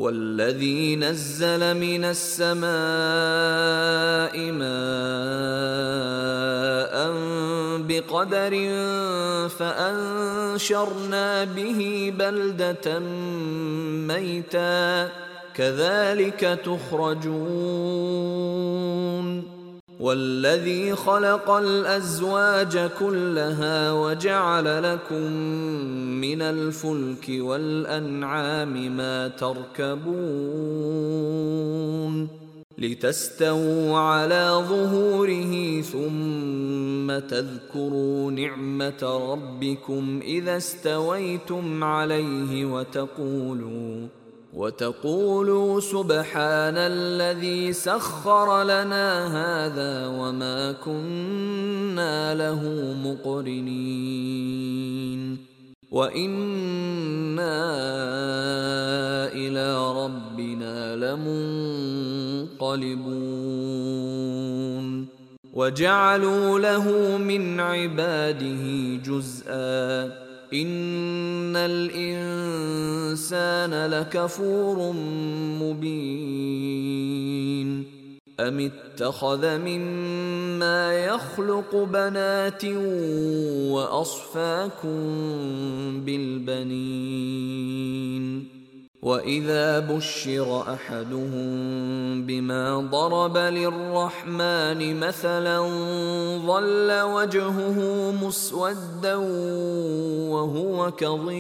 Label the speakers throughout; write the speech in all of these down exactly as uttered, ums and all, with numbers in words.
Speaker 1: والذي نزل من السماء ماء بقدر فأنشرنا به بلدة ميتا كذلك تخرجون والذي خلق الأزواج كلها وجعل لكم من الفلك والأنعام ما تركبون لتستووا على ظهوره ثم تذكروا نعمة ربكم إذا استويتم عليه وتقولوا وتقولوا سبحان الذي سخر لنا هذا وما كنا له مقرنين وإنا إلى ربنا لمنقلبون وجعلوا له من عباده جزءا إن الإنسان لكفور مبين أم اتخذ مما يخلق بنات وأصفاكم بالبنين وإذا بشر أحدهم بما ضرب للرحمن مثلا ظل وجهه مسودا وهو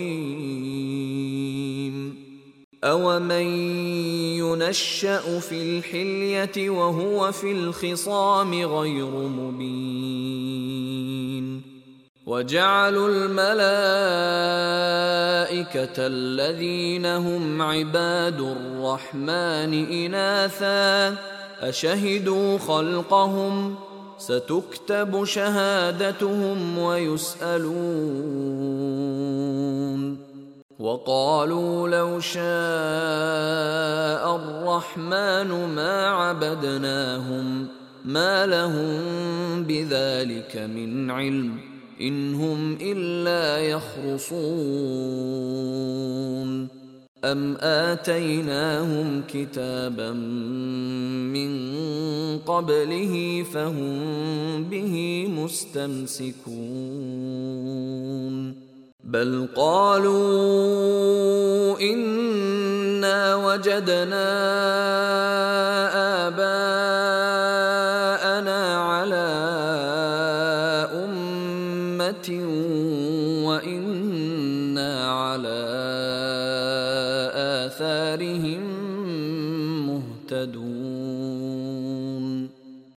Speaker 1: كظيم أومن ينشأ في الحلية وهو في الخصام غير مبين وجعلوا الملائكة الذين هم عباد الرحمن إناثا أشهدوا خلقهم ستكتب شهادتهم ويسألون وقالوا لو شاء الرحمن ما عبدناهم ما لهم بذلك من علم إن هم إلا يخرصون أم آتيناهم كتابا من قبله فهم به مستمسكون بل قالوا إنا وجدنا آباءنا على وإنا على آثارهم مهتدون